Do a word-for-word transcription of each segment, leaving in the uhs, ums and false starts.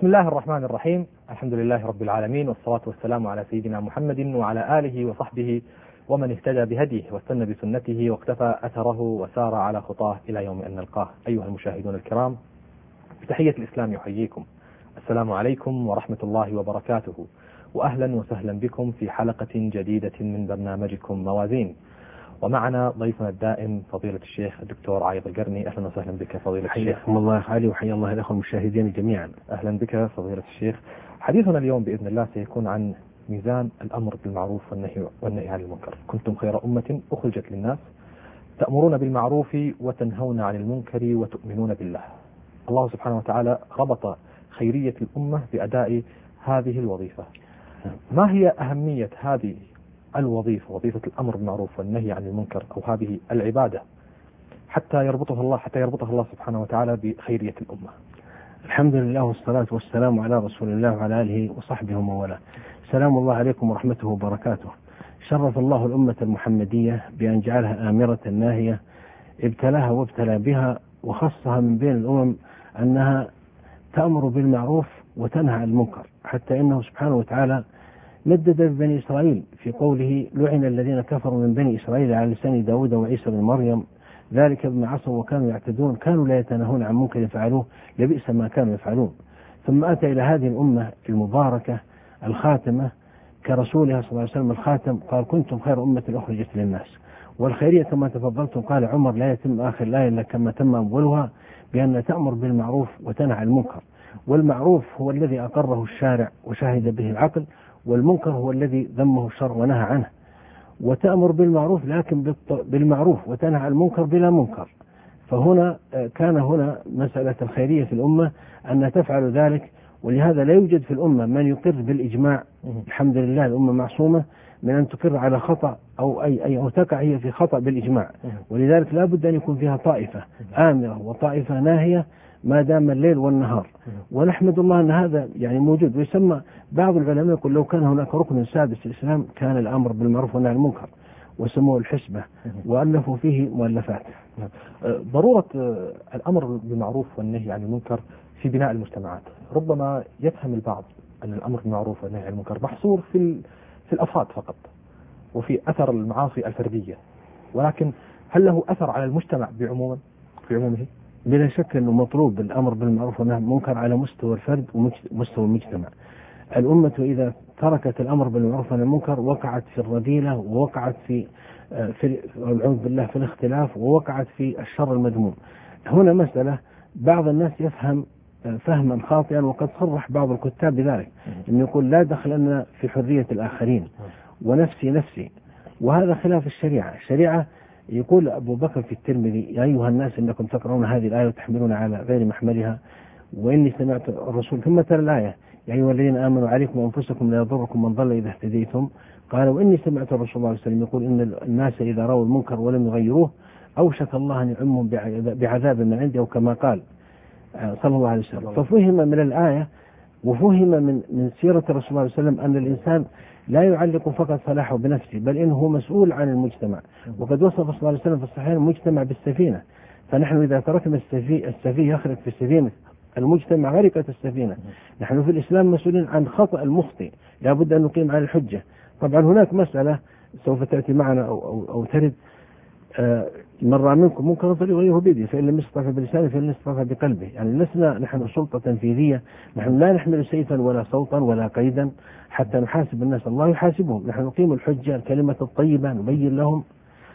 بسم الله الرحمن الرحيم. الحمد لله رب العالمين، والصلاة والسلام على سيدنا محمد وعلى آله وصحبه ومن اهتدى بهديه واستنى بسنته واقتفى أثره وسار على خطاه إلى يوم أن نلقاه. أيها المشاهدون الكرام، بتحية الإسلام يحييكم، السلام عليكم ورحمة الله وبركاته، وأهلا وسهلا بكم في حلقة جديدة من برنامجكم موازين. ومعنا ضيفنا الدائم فضيلة الشيخ الدكتور عايض القرني. أهلا وسهلا بك فضيلة الشيخ. حياكم الله علي، وحيا الله الأخوة المشاهدين جميعا. أهلا بك فضيلة الشيخ. حديثنا اليوم بإذن الله سيكون عن ميزان الأمر بالمعروف والنهي والنهي عن المنكر. كنتم خير أمة أخرجت للناس تأمرون بالمعروف وتنهون عن المنكر وتؤمنون بالله. الله سبحانه وتعالى ربط خيرية الأمة بأداء هذه الوظيفة. ما هي أهمية هذه الوظيفة، وظيفة الأمر بالمعروف والنهي عن المنكر، أو هذه العبادة، حتى يربطها الله حتى يربطها الله سبحانه وتعالى بخيرية الأمة؟ الحمد لله والصلاة والسلام على رسول الله وعلى آله وصحبه ومن والاه. سلام الله عليكم ورحمته وبركاته. شرف الله الأمة المحمدية بأن جعلها آمرة ناهية، ابتلاها وابتلى بها وخصها من بين الأمم أنها تأمر بالمعروف وتنهى عن المنكر، حتى إنه سبحانه وتعالى ندد ببني إسرائيل في قوله: لعن الذين كفروا من بني إسرائيل على لسان داود وعيسى بن مريم ذلك بما عصوا وكانوا يعتدون كانوا لا يتناهون عن منكر يفعلوه لبئس ما كانوا يفعلون. ثم أتى إلى هذه الأمة المباركة الخاتمة كرسولها صلى الله عليه وسلم الخاتم، قال: كنتم خير أمة أخرجت للناس. والخيرية كما تفضلتم قال عمر: لا يتم آخر الآية إلا كما تم أولها، بأن تأمر بالمعروف وتنهى عن المنكر. والمعروف هو الذي أقره الشارع وشهد به العقل، والمنكر هو الذي ذمه الشرع ونهى عنه. وتأمر بالمعروف لكن بالمعروف وتنهى عن المنكر بلا منكر. فهنا كان هنا مسألة الخيرية في الأمة أن تفعل ذلك، ولهذا لا يوجد في الأمة من يقر بالإجماع. الحمد لله الأمة معصومة من أن تقر على خطأ أو أي أي أو تقع هي في خطأ بالإجماع، ولذلك لا بد أن يكون فيها طائفة آمرة وطائفة ناهية ما دام الليل والنهار. ونحمد الله أن هذا يعني موجود. ويسمى بعض العلماء يقول: لو كان هناك ركن سادس في الإسلام كان الأمر بالمعروف والنهي عن المنكر، وسموه الحسبة، وألفوا فيه مؤلفات. ضرورة الأمر بالمعروف والنهي عن المنكر في بناء المجتمعات. ربما يفهم البعض أن الأمر بالمعروف والنهي عن المنكر محصور في في الأفراد فقط، وفي أثر المعاصي الفردية، ولكن هل له أثر على المجتمع بعموما في عمومه؟ بلا شك أنه مطلوب الأمر بالمعروف والنهي عن المنكر على مستوى الفرد ومستوى المجتمع. الأمة إذا تركت الأمر بالمعروف والنهي عن المنكر وقعت في الرذيلة، ووقعت في في والعياذ بالله في الاختلاف، ووقعت في الشر المذموم. هنا مسألة بعض الناس يفهم فهما خاطئا، وقد صرح بعض الكتاب بذلك، أن يقول: لا دخل لنا في حرية الآخرين ونفسي نفسي، وهذا خلاف الشريعة. الشريعة يقول أبو بكر في الترمذي: يا أيها الناس إنكم تقرؤون هذه الآية وتحملون على غير محملها، وإني سمعت الرسول. ثم ترى الآية: يا أيها الذين آمنوا عليكم وأنفسكم لا يضركم من ضل إذا اهتديتم. قال: وإني سمعت الرسول صلى الله عليه وسلم يقول: إن الناس إذا رأوا المنكر ولم يغيروه أوشك الله أن يعمهم بعذاب من عنده، أو كما قال صلى الله عليه وسلم. ففهم من الآية وفهم من من سيرة الرسول صلى الله عليه وسلم أن الإنسان لا يعلق فقط صلاحه بنفسه، بل إنه مسؤول عن المجتمع. وقد وصف صلى الله عليه وسلم في الصحيحين المجتمع بالسفينة. فنحن إذا تركنا السفي السفيه يخرج في السفينة، المجتمع غرقت السفينة. نحن في الإسلام مسؤولين عن خطأ المخطئ، لا بد أن نقيم على الحجة. طبعا هناك مسألة سوف تأتي معنا أو, أو, أو ترد: آه من رأى منكم منكرا فليغيره بيده، فإن لم يستطع بلسانه فإن لم يستطع بقلبه. يعني لسنا نحن سلطة تنفيذية، نحن لا نحمل سيفا ولا صوتا ولا قيدا حتى نحاسب الناس، الله يحاسبهم. نحن نقيم الحجة، الكلمة الطيبة، نبين لهم.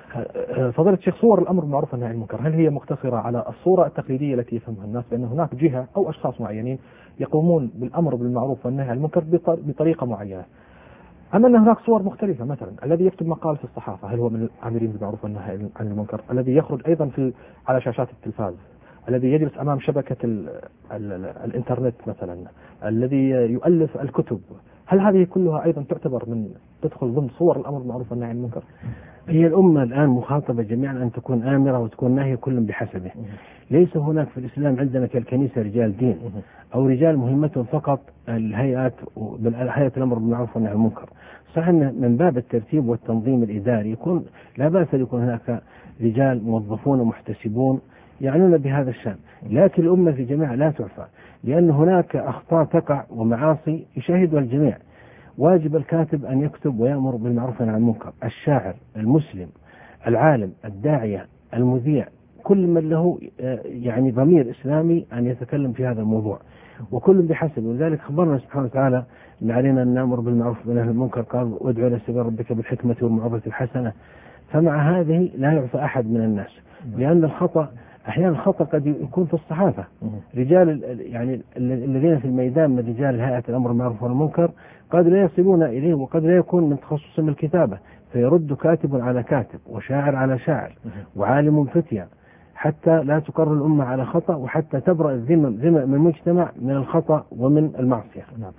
فضيلة الشيخ، صور الأمر بالمعروف والنهي عن المنكر هل هي مقتصرة على الصورة التقليدية التي يفهمها الناس، بأن هناك جهة أو أشخاص معينين يقومون بالأمر بالمعروف والنهي عن المنكر بطريقة معينة، أم أن هناك صور مختلفة؟ مثلا الذي يكتب مقال في الصحافة هل هو من الآمرين بالمعروف والنهي عن المنكر؟ الذي يخرج أيضا في على شاشات التلفاز، الذي يجلس أمام شبكة ال ال ال الإنترنت مثلا، الذي يؤلف الكتب، هل هذه كلها أيضا تعتبر من تدخل ضمن صور الأمر بالمعروف والنهي عن المنكر؟ هي الأمة الآن مخاطبة جميعا أن تكون آمرة وتكون ناهية كل بحسبه. ليس هناك في الإسلام عندنا كالكنيسة رجال دين أو رجال مهمتهم فقط الهيئات هيئة الأمر بالمعروف والنهي عن المنكر. صحيح من باب الترتيب والتنظيم الإداري يكون لا بأس أن يكون هناك رجال موظفون ومحتسبون يعنون بهذا الشأن، لكن الأمة في جميع لا تعفى. لأن هناك أخطاء تقع ومعاصي يشاهدها الجميع. واجب الكاتب أن يكتب ويأمر بالمعروف والنهي عن المنكر، الشاعر، المسلم، العالم، الداعية، المذيع، كل من له يعني ضمير إسلامي أن يتكلم في هذا الموضوع، وكل بحسب. ولذلك خبرنا سبحانه وتعالى أن علينا أن نأمر بالمعروف والنهي عن المنكر، قال وادعو إلى سبيل ربك بالحكمة والموعظة الحسنة. فمع هذه لا يعصى أحد من الناس، لأن الخطأ أحيانا الخطأ قد يكون في الصحافة. رجال يعني الذين في الميدان من رجال هيئة الأمر بالمعروف والمنكر قد لا يصلون إليه، وقد لا يكون من تخصصهم الكتابة، فيرد كاتب على كاتب وشاعر على شاعر وعالم فتيا، حتى لا تقر الأمة على خطأ، وحتى تبرأ الذمم من المجتمع من الخطأ ومن المعصية. نعم.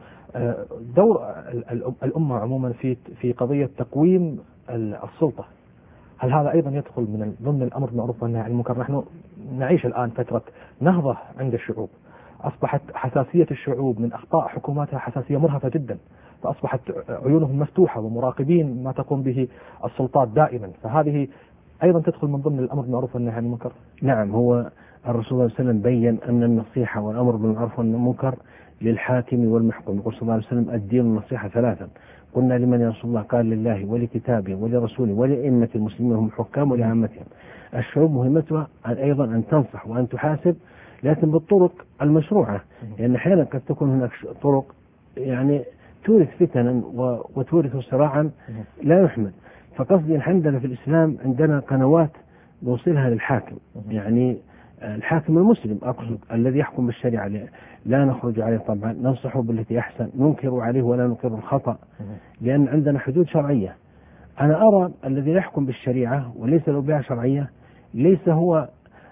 دور الأمة عموما في في قضية تقويم السلطة، هل هذا أيضا يدخل من ضمن الأمر بالمعروف والنهي عن المنكر؟ نحن نعيش الآن فترة نهضة عند الشعوب، أصبحت حساسية الشعوب من أخطاء حكوماتها حساسية مرهفة جدا، فأصبحت عيونهم مفتوحة ومراقبين ما تقوم به السلطات دائما، فهذه أيضا تدخل من ضمن الأمر بالمعروف والنهي عن المنكر. نعم، هو الرسول صلى الله عليه وسلم بين أن النصيحة والأمر بالمعروف والنهي عن المنكر للحاكم والمحكوم. يقول صلى الله عليه وسلم الدين النصيحة ثلاثا. قلنا لمن يا رسول الله؟ قال لله ولكتابه ولرسوله ولأئمة المسلمين هم حكام ولعامتهم. الشعوب مهمتها أيضا أن تنصح وأن تحاسب، لكن بالطرق المشروعة، لأن أحيانا قد تكون هناك طرق يعني تورث فتنا وتورث صراعا لا يحمد. فقصدي عندنا في الإسلام عندنا قنوات نوصلها للحاكم، يعني الحاكم المسلم أقصد الذي يحكم بالشريعة، لا نخرج عليه طبعا، ننصحه بالتي أحسن، ننكر عليه ولا نقر الخطأ، لأن عندنا حدود شرعية. أنا أرى الذي يحكم بالشريعة وليس له بيعة شرعية ليس هو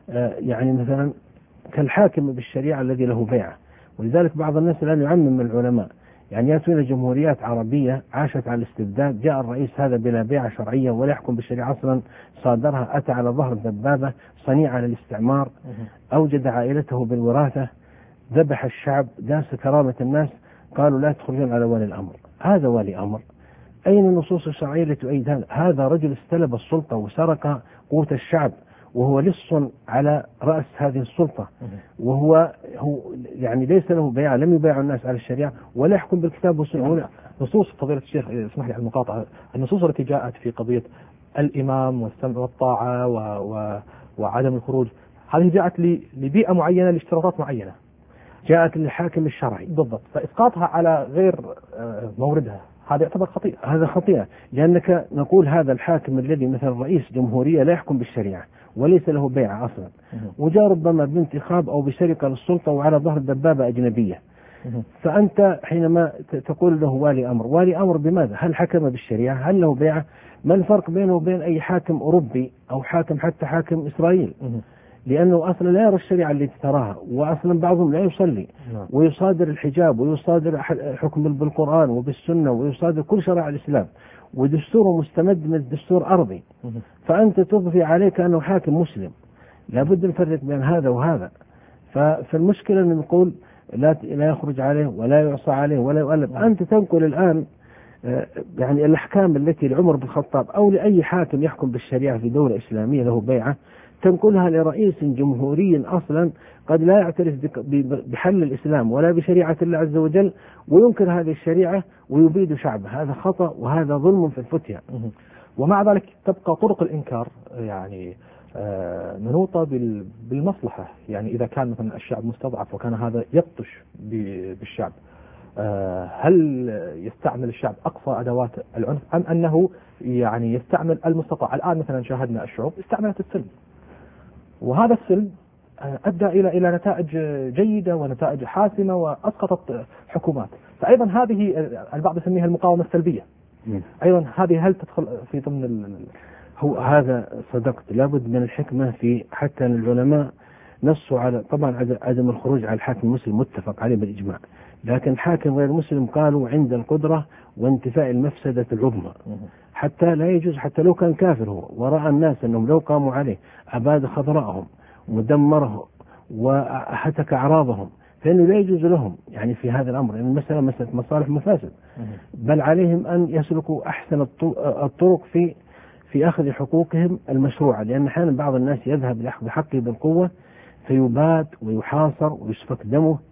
يعني مثلا كالحاكم بالشريعة الذي له بيعة. ولذلك بعض الناس الآن يعمم من العلماء، يعني يأتون جمهوريات عربية عاشت على الاستبداد، جاء الرئيس هذا بلا بيعة شرعية ولا يحكم بالشريعة أصلا، صادرها، أتى على ظهر دبابة صنيعة للاستعمار، أوجد عائلته بالوراثة، ذبح الشعب، داس كرامة الناس، قالوا لا تخرجون على ولي الأمر. هذا ولي أمر؟ أين النصوص الشرعية التي تؤيد هذا؟ هذا رجل استلب السلطة وسرق قوت الشعب، وهو لص على رأس هذه السلطة، وهو هو يعني ليس له بيعة، لم يبايع الناس على الشريعة ولا يحكم بالكتاب والسنة. نصوص فضيلة الشيخ اسمح لي على المقاطعة، النصوص التي جاءت في قضية الإمام والسمع والطاعة و... و... وعدم الخروج، هذه جاءت لبيئة معينة لاشتراطات معينة، جاءت للحاكم الشرعي بالضبط، فإسقاطها على غير موردها هذا يعتبر خطيئة. هذا خطيئة، لأنك نقول هذا الحاكم الذي مثل رئيس جمهورية لا يحكم بالشريعة وليس له بيعة أصلا، وجاء ربما بانتخاب أو بسرقة للسلطة وعلى ظهر دبابة أجنبية، فأنت حينما تقول له والي أمر، والي أمر بماذا؟ هل حكم بالشريعة؟ هل له بيعة؟ ما الفرق بينه وبين أي حاكم أوروبي أو حاكم حتى حاكم إسرائيل؟ لأنه أصلا لا يرى الشريعة التي تراها، وأصلا بعضهم لا يصلي ويصادر الحجاب ويصادر حكم بالقرآن وبالسنة ويصادر كل شرائع الإسلام، ودستوره مستمد من دستور أرضي، فأنت تضفي عليك أنه حاكم مسلم. لابد نفرق بين هذا وهذا. فالمشكلة أن نقول لا لا يخرج عليه ولا يعصى عليه ولا يؤلف. أنت تنقل الآن يعني الأحكام التي لعمر بن الخطاب أو لأي حاكم يحكم بالشريعة في دولة إسلامية له بيعة، تنقلها لرئيس جمهوري أصلا قد لا يعترف بحل الإسلام ولا بشريعة الله عز وجل، وينكر هذه الشريعة ويبيد شعبه. هذا خطأ وهذا ظلم في الفتية. ومع ذلك تبقى طرق الإنكار يعني منوطة بالمصلحة، يعني إذا كان مثلا الشعب مستضعف وكان هذا يبطش بالشعب، هل يستعمل الشعب أقصى أدوات العنف أم أنه يعني يستعمل المستطاع؟ الآن مثلا شاهدنا الشعوب استعملت السلم، وهذا السلم أدى إلى إلى نتائج جيدة ونتائج حاسمة وأسقطت حكومات. فأيضا هذه البعض يسميها المقاومة السلبية، أيضا هذه هل تدخل في ضمن ال... هو هذا صدقت، لابد من الحكمة في حتى العلماء نصوا على طبعا عدم الخروج على الحاكم المسلم متفق عليه بالإجماع، لكن الحاكم غير مسلم قالوا عند القدرة وانتفاء المفسدة العظمى، حتى لا يجوز حتى لو كان كافر هو، ورأى الناس أنهم لو قاموا عليه أباد خضراءهم ودمرهم وهتك أعراضهم، فإنه لا يجوز لهم يعني في هذا الأمر، لأن يعني المسألة مسألة مصالح مفاسد، بل عليهم أن يسلكوا أحسن الطرق في في أخذ حقوقهم المشروعة، لأن أحيانا بعض الناس يذهب لأخذ حقه بالقوة فيباد ويحاصر ويسفك دمه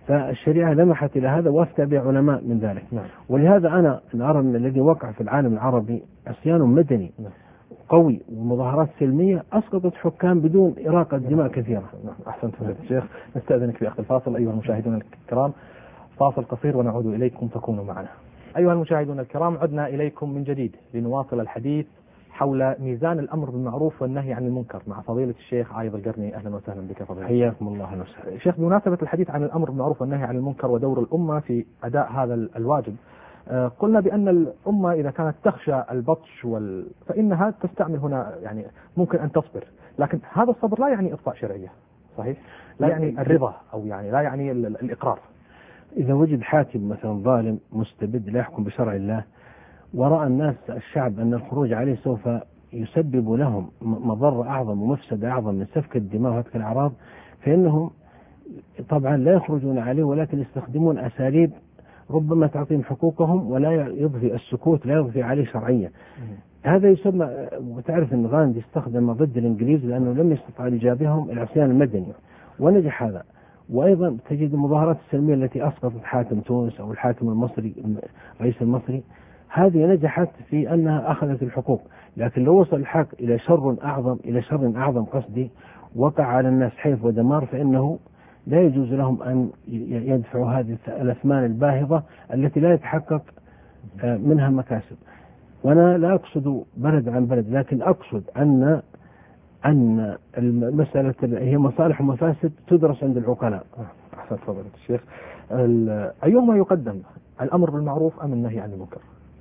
فالشريعة لمحت إلى هذا وأفتى به علماء من ذلك. نعم. ولهذا أنا أرى أن الذي وقع في العالم العربي عصيان مدني نعم. قوي ومظاهرات سلمية أسقطت حكام بدون إراقة دماء كثيرة. نعم. أحسنت فضيلة الشيخ. نستأذنك في أخذ الفاصل أيها المشاهدون الكرام، فاصل قصير ونعود إليكم، فكونوا معنا. أيها المشاهدون الكرام، عدنا إليكم من جديد لنواصل الحديث حول ميزان الأمر بالمعروف والنهي عن المنكر مع فضيلة الشيخ عايض القرني. أهلا وسهلا بك فضيلة. حياكم الله. أهلا وسهلا. شيخ، بمناسبة الحديث عن الأمر بالمعروف والنهي عن المنكر ودور الأمة في أداء هذا الواجب، قلنا بأن الأمة إذا كانت تخشى البطش وال... فإنها تستعمل هنا، يعني ممكن أن تصبر، لكن هذا الصبر لا يعني إطفاء شرعية، صحيح؟ لا يعني الرضا، أو يعني لا يعني الإقرار. إذا وجد حاكم مثلا ظالم مستبد لا يحكم بشرع الله، ورأى الناس الشعب أن الخروج عليه سوف يسبب لهم مضرة أعظم ومفسدة أعظم من سفك الدماء وهتك الأعراض، فإنهم طبعا لا يخرجون عليه، ولكن يستخدمون أساليب ربما تعطيهم حقوقهم ولا يضفي السكوت، لا يضفي عليه شرعية. هذا يسمى، وتعرف أن غاندي استخدم ضد الإنجليز لأنه لم يستطع إيجابهم العصيان المدني ونجح هذا. وأيضا تجد المظاهرات السلمية التي أسقطت حاكم تونس أو الحاكم المصري الرئيس المصري، هذه نجحت في أنها أخذت الحقوق، لكن لو وصل الحق إلى شر أعظم إلى شر أعظم قصدي وقع على الناس حيف ودمار، فإنه لا يجوز لهم أن يدفعوا هذه الأثمان الباهظة التي لا يتحقق منها مكاسب. وأنا لا أقصد بلد عن بلد، لكن أقصد أن أن المسألة هي مصالح ومفاسد تدرس عند العقلاء. أحسن فضيلة الشيخ. أيهما يقدم، الأمر بالمعروف أم النهي عن المنكر؟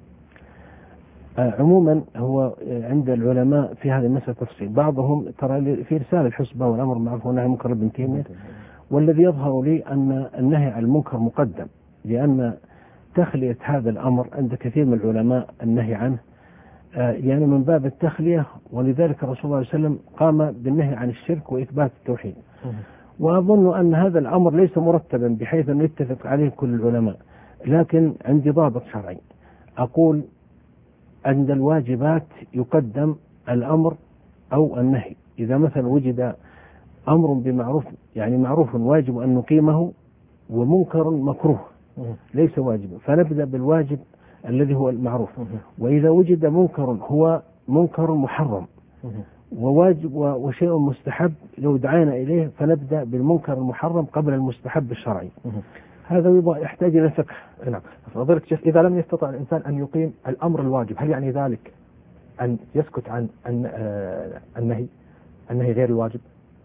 عموما هو عند العلماء في هذه المسألة تفصيل. بعضهم ترى في رسالة الحسبة والأمر بالمعروف والنهي عن المنكر ابن تيمية، والذي يظهر لي أن النهي عن المنكر مقدم، لأن تخلية هذا الأمر عند كثير من العلماء النهي عنه يعني من باب التخلية، ولذلك الرسول صلى الله عليه وسلم قام بالنهي عن الشرك وإثبات التوحيد. وأظن أن هذا الأمر ليس مرتبا بحيث أن يتفق عليه كل العلماء، لكن عندي ضابط شرعي. أقول عند الواجبات يقدم الأمر أو النهي. إذا مثلا وجد أمر بمعروف، يعني معروف واجب أن نقيمه، ومنكر مكروه ليس واجبا، فنبدأ بالواجب الذي هو المعروف. وإذا وجد منكر هو منكر محرم وواجب وشيء مستحب لو دعينا إليه، فنبدأ بالمنكر المحرم قبل المستحب الشرعي. هذا يحتاج إلى فقه. نعم. فضيلة الشيخ، إذا لم يستطع الإنسان أن يقيم الأمر الواجب، هل يعني ذلك أن يسكت عن النهي النهي غير الواجب؟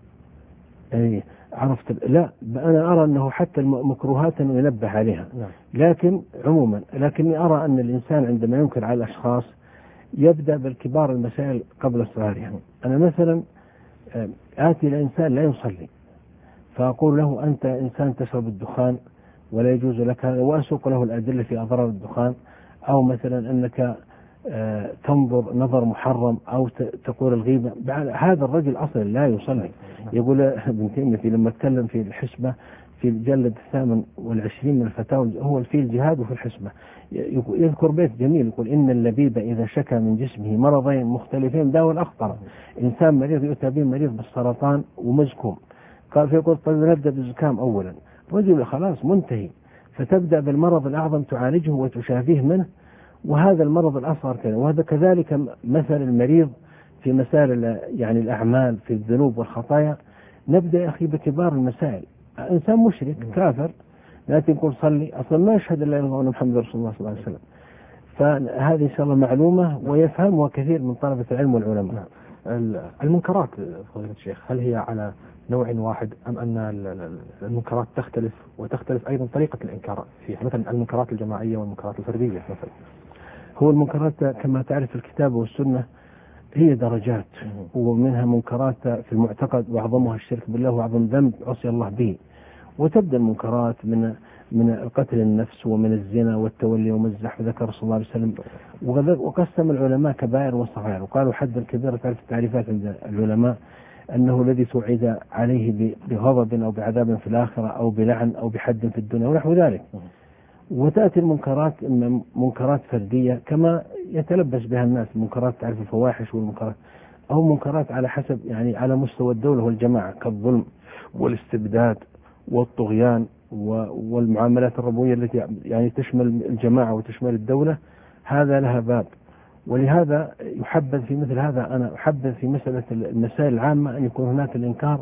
أي عرفت. لا، أنا أرى أنه حتى المكروهات أنه ينبه عليها. نعم. لكن عموما، لكني أرى أن الإنسان عندما ينكر على الأشخاص يبدأ بالكبار المسائل قبل صغارها. أنا مثلا آتي لإنسان لا يصلي فأقول له أنت إنسان تشرب الدخان ولا يجوز لك هذا، وأسوق له الأدلة في أضرار الدخان، أو مثلا أنك تنظر نظر محرم أو تقول الغيبة. هذا الرجل أصلا لا يصلي. يقول ابن تيمية لما اتكلم في الحسبة في الجلد الثامن والعشرين من الفتاوى، هو في الجهاد وفي الحسبة، يذكر بيت جميل يقول إن اللبيب إذا شكى من جسمه مرضين مختلفين داوى الأخطر. إنسان مريض يؤتى به مريض بالسرطان ومزكوم، قال فيقول طيب نبدأ بالزكام أولا، رجل خلاص منتهي، فتبدأ بالمرض الأعظم تعالجه وتشافيه منه، وهذا المرض الأصغر كذا. وهذا كذلك مثل المريض في مسائل يعني الأعمال في الذنوب والخطايا. نبدأ يا أخي بكبار المسائل. إنسان مشرك كافر لكن يقول صلي، أصلا ما يشهد إلا الله وأن محمد رسول الله صلى الله عليه وسلم. فهذه إن شاء الله معلومة ويفهمها كثير من طلبة العلم والعلماء. المنكرات فضيلة الشيخ، هل هي على نوع واحد أم أن المنكرات تختلف، وتختلف أيضا طريقة الإنكار فيها، مثلا المنكرات الجماعية والمنكرات الفردية مثلا؟ هو المنكرات كما تعرف الكتاب والسنة هي درجات، ومنها منكرات في المعتقد وأعظمها الشرك بالله وأعظم ذنب عصي الله به، وتبدأ المنكرات من من قتل النفس ومن الزنا والتولي ومزح، ذكر صلى الله عليه وسلم. وقسم العلماء كبائر وصغائر، وقالوا حد الكبيرة تعرف التعريفات عند العلماء أنه الذي توعد عليه بغضب أو بعذاب في الآخرة أو بلعن أو بحد في الدنيا ونحو ذلك. وتأتي المنكرات إما منكرات فردية كما يتلبس بها الناس، منكرات تعرف الفواحش والمنكرات، أو منكرات على حسب يعني على مستوى الدولة والجماعة كالظلم والاستبداد والطغيان والمعاملات الربوية التي يعني تشمل الجماعة وتشمل الدولة، هذا لها باب. ولهذا يحبذ في مثل هذا، أنا أحبذ في مسألة المسائل العامة أن يكون هناك الإنكار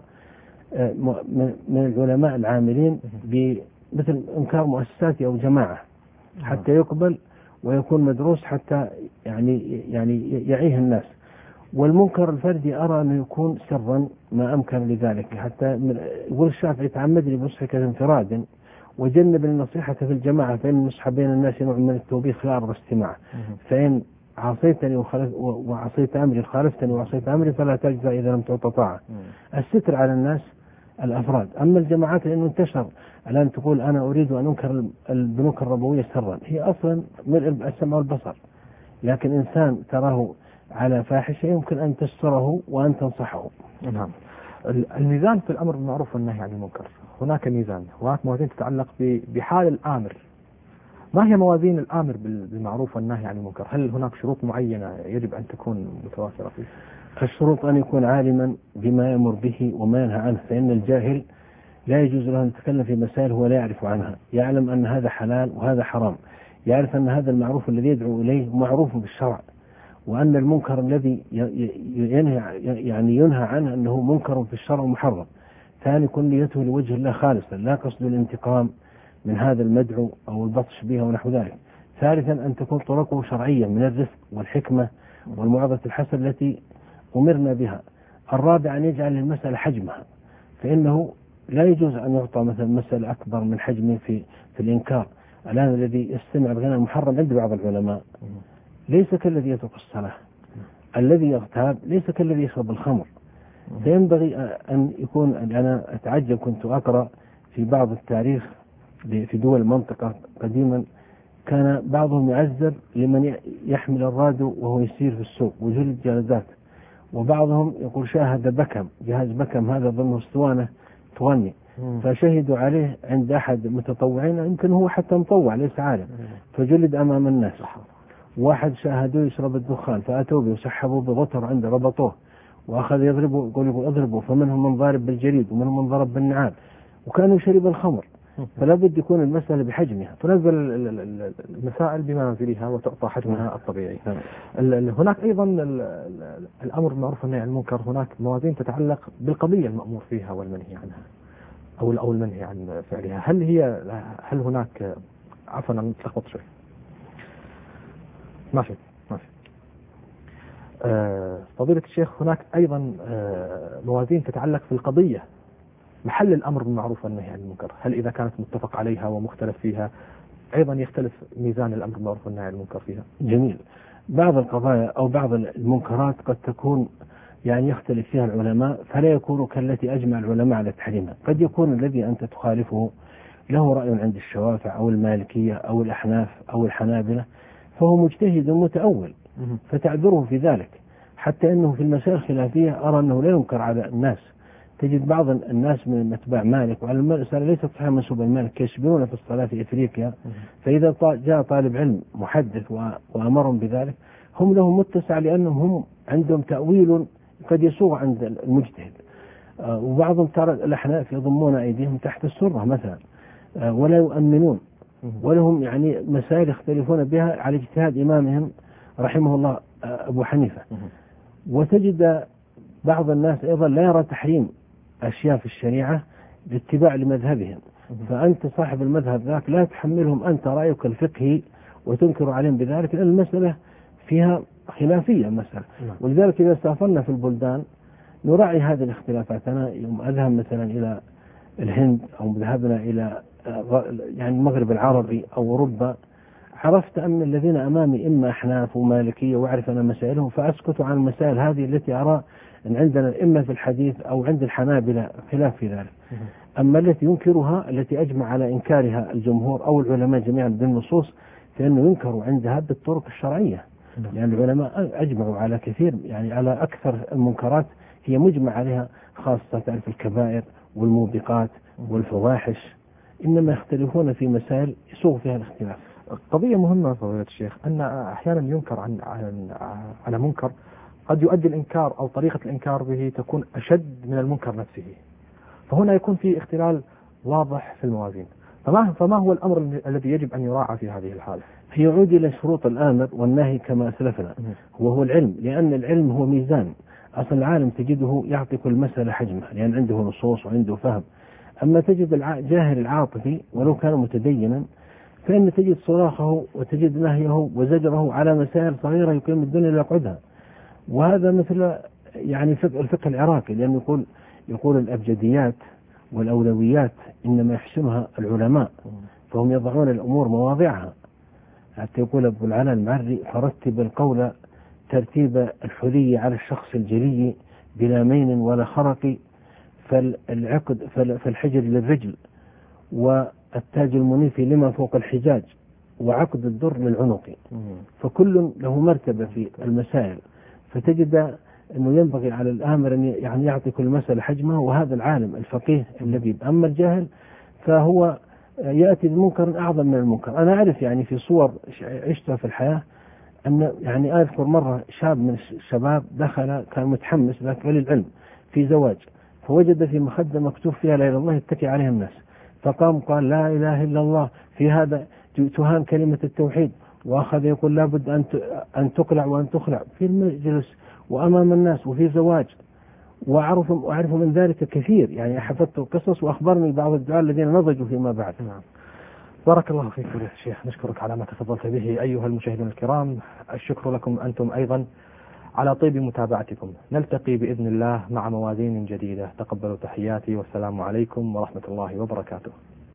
من العلماء العاملين بمثل إنكار مؤسسات أو جماعة حتى يقبل ويكون مدروس حتى يعني يعني يعيه الناس. والمنكر الفردي أرى أنه يكون سرا ما أمكن لذلك، حتى يقول الشافعي تعمدني بنصحك انفراد وجنب النصيحة في الجماعة، فإن النصح بين الناس نوع من التوبيخ لا أرضى استماع، فإن عصيتني وعصيت أمري خالفتني وعصيت أمري فلا تجزى إذا لم تعطى طاعة. الستر على الناس الأفراد. أما الجماعات لأنه انتشر الآن تقول أنا أريد أن أنكر البنوك الربوية سرا، هي أصلا من السمع والبصر، لكن إنسان تراه على فاحشة يمكن أن تستره وأن تنصحه. نعم. الميزان في الأمر بالمعروف والنهي عن المنكر، هناك ميزان، هناك موازين تتعلق بحال الآمر. ما هي موازين الآمر بالمعروف والنهي عن المنكر؟ هل هناك شروط معينة يجب أن تكون متوافرة فيه؟ الشروط أن يكون عالما بما يأمر به وما ينهى عنه، فإن الجاهل لا يجوز له أن يتكلم في مسائل هو لا يعرف عنها، يعلم أن هذا حلال وهذا حرام، يعرف أن هذا المعروف الذي يدعو إليه معروف بالشرع، وأن المنكر الذي ينهى يعني ينهى عنه أنه منكر في الشرع ومحرم. ثاني يكون نيته لوجه الله خالصا، لا قصد الانتقام من هذا المدعو أو البطش به ونحو ذلك. ثالثا أن تكون طرقه شرعية من الرفق والحكمة والموعظة الحسنة التي أمرنا بها. الرابع أن يجعل المسألة حجمها، فإنه لا يجوز أن يعطى مثلا مسألة أكبر من حجمه في في الإنكار. الآن الذي يستمع بغنى المحرم عند بعض العلماء ليس كالذي يترك الصلاة، الذي يغتاب ليس كالذي يشرب الخمر. فينبغي أن يكون، أنا أتعجب كنت أقرأ في بعض التاريخ في دول المنطقة قديما كان بعضهم يعذر لمن يحمل الراديو وهو يسير في السوق وجلد جلدات، وبعضهم يقول شاهد بكم، جهاز بكم هذا ظنه اسطوانة تغني، فشهدوا عليه عند أحد المتطوعين، يمكن هو حتى مطوع ليس عالم، فجلد أمام الناس. واحد شاهدوه يشرب الدخان فأتوا به وسحبوا بغتر عنده ربطوه وأخذ يضربوا، يقول يقول اضربوا، فمنهم من ضارب بالجريد ومنهم من ضرب بالنعال، وكانوا يشرب الخمر. فلا بد يكون المسألة بحجمها، تنزل المسائل بمنازلها وتعطى حجمها الطبيعي. هناك أيضا الأمر بالمعروف والنهي عن المنكر، هناك موازين تتعلق بالقضية المأمور فيها والمنهي عنها أو أو المنهي عن فعلها. هل هي هل هناك عفوا أنا تلخبط شوي ماشي ماشي آه فضيلة الشيخ، هناك أيضا آه موازين تتعلق في القضية محل الأمر بالمعروف والنهي عن المنكر. هل إذا كانت متفق عليها ومختلف فيها أيضا يختلف ميزان الأمر بالمعروف والنهي عن المنكر فيها؟ جميل. بعض القضايا أو بعض المنكرات قد تكون يعني يختلف فيها العلماء، فلا يكون كالتي أجمع العلماء على تحريمها. قد يكون الذي أنت تخالفه له رأي عند الشوافع أو المالكية أو الأحناف أو الحنابلة، فهو مجتهد متأول فتعذره في ذلك، حتى أنه في المسائل الخلافية أرى أنه لا ينكر على الناس. تجد بعض الناس من أتباع مالك، وعلى المسألة ليست صحيحة منسوبة لمالك، يشبهون في الصلاة في إفريقيا، فإذا جاء طالب علم محدث وأمرهم بذلك هم لهم متسع، لأنهم هم عندهم تأويل قد يسوغ عند المجتهد. وبعضهم ترى الأحناف يضمون أيديهم تحت السرة مثلا ولا يؤمنون، ولهم يعني مسائل يختلفون بها على اجتهاد إمامهم رحمه الله أبو حنيفة. وتجد بعض الناس أيضا لا يرى تحريم أشياء في الشريعة لاتباع لمذهبهم، فأنت صاحب المذهب ذاك لا تحملهم أنت رأيك الفقهي وتنكر عليهم بذلك، لأن المسألة فيها خلافية مسألة. ولذلك إذا سافرنا في البلدان نراعي هذه الاختلافات. أنا يوم أذهب مثلا إلى الهند أو ذهبنا إلى يعني المغرب العربي أو أوروبا، عرفت أن الذين أمامي إما أحناف ومالكية وأعرف أنا مسائلهم، فأسكت عن المسائل هذه التي أرى أن عندنا إما في الحديث أو عند الحنابلة خلاف في ذلك. أما التي ينكرها التي أجمع على إنكارها الجمهور أو العلماء جميعا بالنصوص، فإنه ينكر عندها بالطرق الشرعية. يعني العلماء أجمعوا على كثير، يعني على أكثر المنكرات هي مجمع عليها، خاصة تعرف الكبائر والموبقات والفواحش، إنما يختلفون في مسائل يسوغ فيها الاختلاف. قضية مهمة فضيلة الشيخ، أن أحيانا ينكر عن, عن على منكر قد يؤدي الإنكار أو طريقة الإنكار به تكون أشد من المنكر نفسه، فهنا يكون في اختلال واضح في الموازين، فما فما هو الأمر الذي يجب أن يراعى في هذه الحالة؟ يعود إلى شروط الآمر والناهي كما أسلفنا، وهو العلم، لأن العلم هو ميزان. أصل العالم تجده يعطي كل مسألة حجمها لأن عنده نصوص وعنده فهم. أما تجد الجاهل العاطفي ولو كان متدينا فإن تجد صراخه وتجد نهيه وزجره على مسائل صغيرة يقيم الدنيا لا يقعدها. وهذا مثل يعني الفقه العراقي، لأنه يقول يقول الأبجديات والأولويات إنما يحسنها العلماء، فهم يضعون الأمور مواضعها. حتى يقول أبو العلاء المعري: فرتب القول ترتيب الحلي على الشخص الجلي بلا مين ولا خرق، فالعقد فالحجر للرجل والتاج المنيف لما فوق الحجاج وعقد الدر للعنق. فكل له مرتبة في المسائل، فتجد أنه ينبغي على الآمر أن يعني يعطي كل مسألة حجمها، وهذا العالم الفقيه اللبيب. أما الجاهل فهو يأتي بمنكر أعظم من المنكر. أنا أعرف يعني في صور عشتها في الحياة أن يعني أذكر مرة شاب من الشباب دخل كان متحمس لكن للعلم في زواج، فوجد في مخدة مكتوب فيها لا إله إلا الله يتكي عليها الناس، فقام قال لا إله إلا الله، في هذا تهان كلمة التوحيد، وأخذ يقول لابد أن أن تقلع وأن تخلع في المجلس وأمام الناس وفي زواج. وأعرف أعرف من ذلك كثير، يعني حفظت القصص وأخبرني بعض الدعاة الذين نضجوا فيما بعد. نعم. بارك الله فيك يا شيخ، نشكرك على ما تفضلت به. أيها المشاهدون الكرام، الشكر لكم أنتم أيضا على طيب متابعتكم. نلتقي بإذن الله مع موازين جديدة. تقبلوا تحياتي والسلام عليكم ورحمة الله وبركاته.